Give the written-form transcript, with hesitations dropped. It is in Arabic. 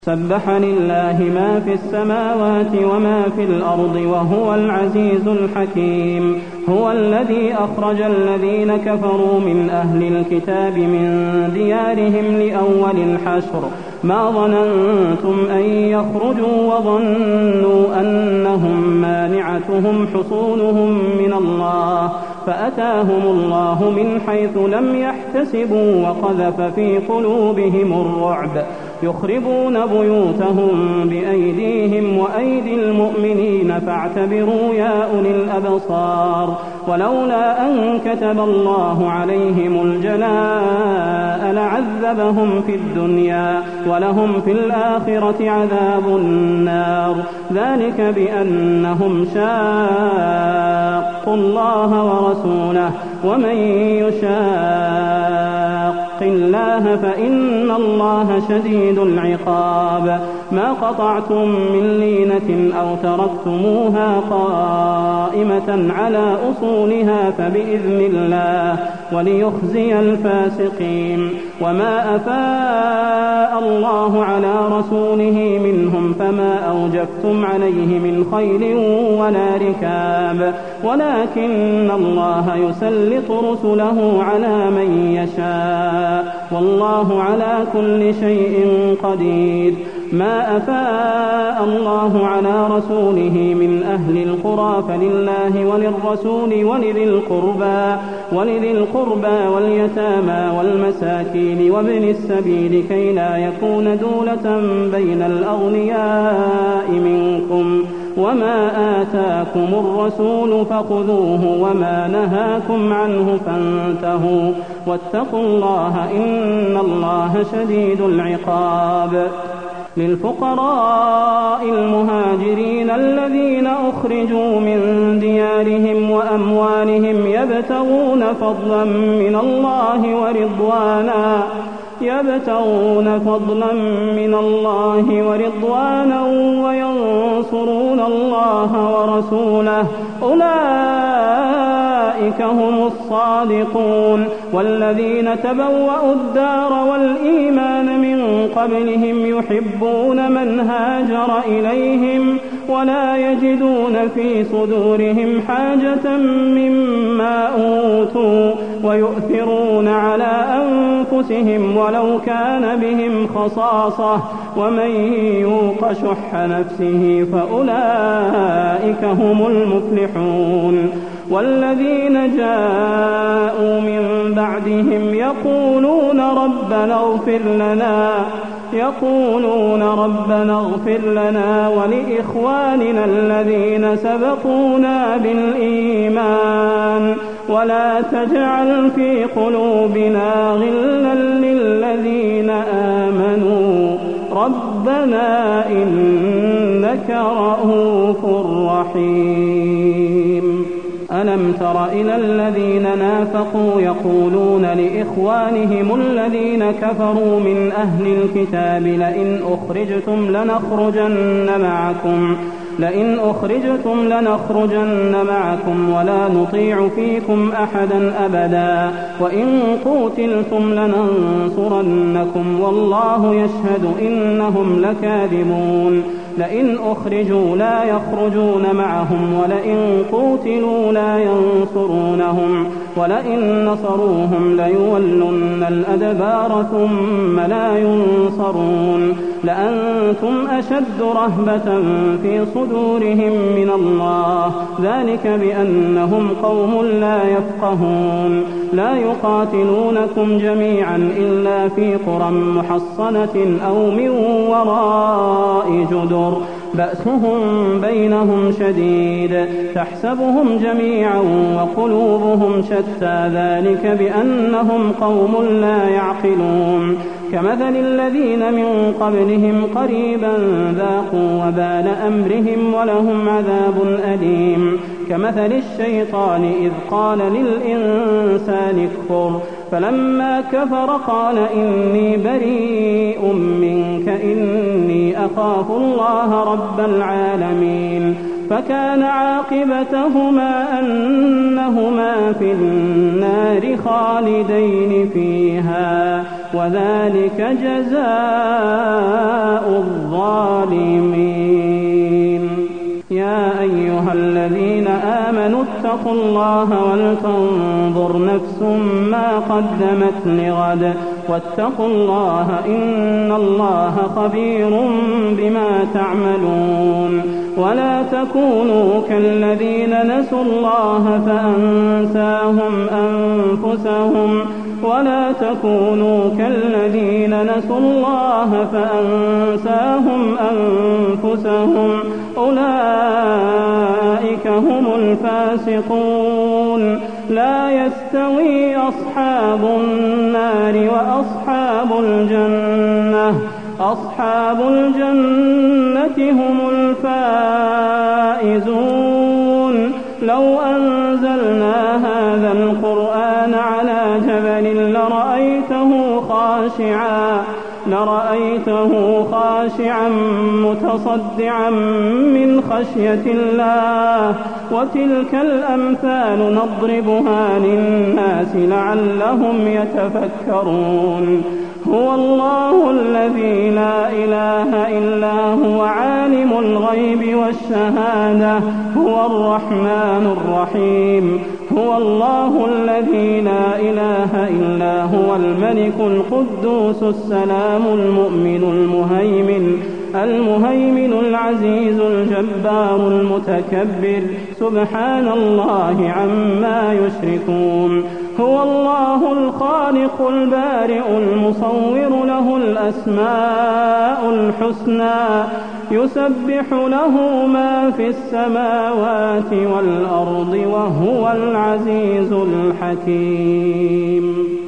سبح لله ما في السماوات وما في الأرض وهو العزيز الحكيم. هو الذي أخرج الذين كفروا من أهل الكتاب من ديارهم لأول الحشر ما ظننتم أن يخرجوا وظنوا أنهم مانعتهم حصونهم من الله فأتاهم الله من حيث لم يحتسبوا وقذف في قلوبهم الرعب يخربون بيوتهم بأيديهم وأيدي المؤمنين فاعتبروا يا أولي الأبصار. ولولا أن كتب الله عليهم الجلاء لعذبهم في الدنيا ولهم في الآخرة عذاب النار ذلك بأنهم شاقوا الله ورسوله ومن يشاق الله فإن الله شديد العقاب. ما قطعتم من لينة أو تركتموها قائمة على أصولها فبإذن الله وليخزي الفاسقين. وما أفاء الله على رسوله منهم فما أوجفتم عليه من خيل ولا ركاب ولكن الله يسلط رسله على من يشاء والله على كل شيء قدير. ما أفاء الله على رسوله من أهل القرى فلله وللرسول ولذي القربى واليتامى والمساكين وابن السبيل كي لا يكون دولة بين الأغنياء منكم. وما آتاكم الرسول فخذوه وما نهاكم عنه فانتهوا واتقوا الله إن الله شديد العقاب. للفقراء المهاجرين الذين أخرجوا من ديارهم وأموالهم يبتغون فضلا من الله ورضوانا وينصرون الله ورسوله أولئك هم الصادقون. والذين تبوأوا الدار والإيمان من قبلهم يحبون من هاجر إليهم ولا يجدون في صدورهم حاجة مما أوتوا ويؤثرون على أنفسهم ولو كان بهم خصاصة ومن يوق شح نفسه فأولئك هم المفلحون. والذين جاءوا من بعدهم يقولون ربنا اغفر لنا ولإخواننا الذين سبقونا بالإيمان ولا تجعل في قلوبنا غلا للذين آمنوا ربنا إنك رؤوف رحيم. ألم تر إلى الذين نافقوا يقولون لإخوانهم الذين كفروا من أهل الكتاب لئن أخرجتم لنخرجن معكم ولا نطيع فيكم أحدا أبدا وإن قوتلتم لننصرنكم والله يشهد إنهم لكاذبون. لئن أخرجوا لا يخرجون معهم ولئن قوتلوا لا ينصرونهم ولئن نصروهم ليولن الأدبار ثم لا ينصرون. لأنتم أشد رهبة في صدورهم من الله ذلك بأنهم قوم لا يفقهون. لا يقاتلونكم جميعا إلا في قرى محصنة أو من وراء جدر بأسهم بينهم شديد تحسبهم جميعا وقلوبهم شتى ذلك بأنهم قوم لا يعقلون. كمثل الذين من قبلهم قريبا ذاقوا وبال أمرهم ولهم عذاب أليم. كمثل الشيطان إذ قال للإنسان اكفر فلما كفر قال إني بريء منك إني أخاف الله رب العالمين. فكان عاقبتهما أنهما في النار خالدين فيها وذلك جزاء الظالمين. يا أيها الذين آمنوا اتقوا الله ولتنظر نفس ما قدمت لغد واتقوا الله إن الله خبير بما تعملون. ولا تكونوا كالذين نسوا الله فأنساهم أنفسهم أولئك هم الفاسقون. لا يستوي أصحاب النار وأصحاب الجنة هم الفائزون. لو أنزلنا هذا القرآن على جبل لرأيته خاشعا متصدعا من خشية الله. وتلك الأمثال نضربها للناس لعلهم يتفكرون. هو الله الذي لا إله إلا هو عالم الغيب والشهادة هو الرحمن الرحيم. هو الله الذي لا إله إلا هو الملك القدوس السلام المؤمن المهيمن العزيز الجبار المتكبر سبحان الله عما يشركون. هو الله الخالق البارئ المصور له الأسماء الحسنى يسبح له ما في السماوات والأرض وهو العزيز الحكيم.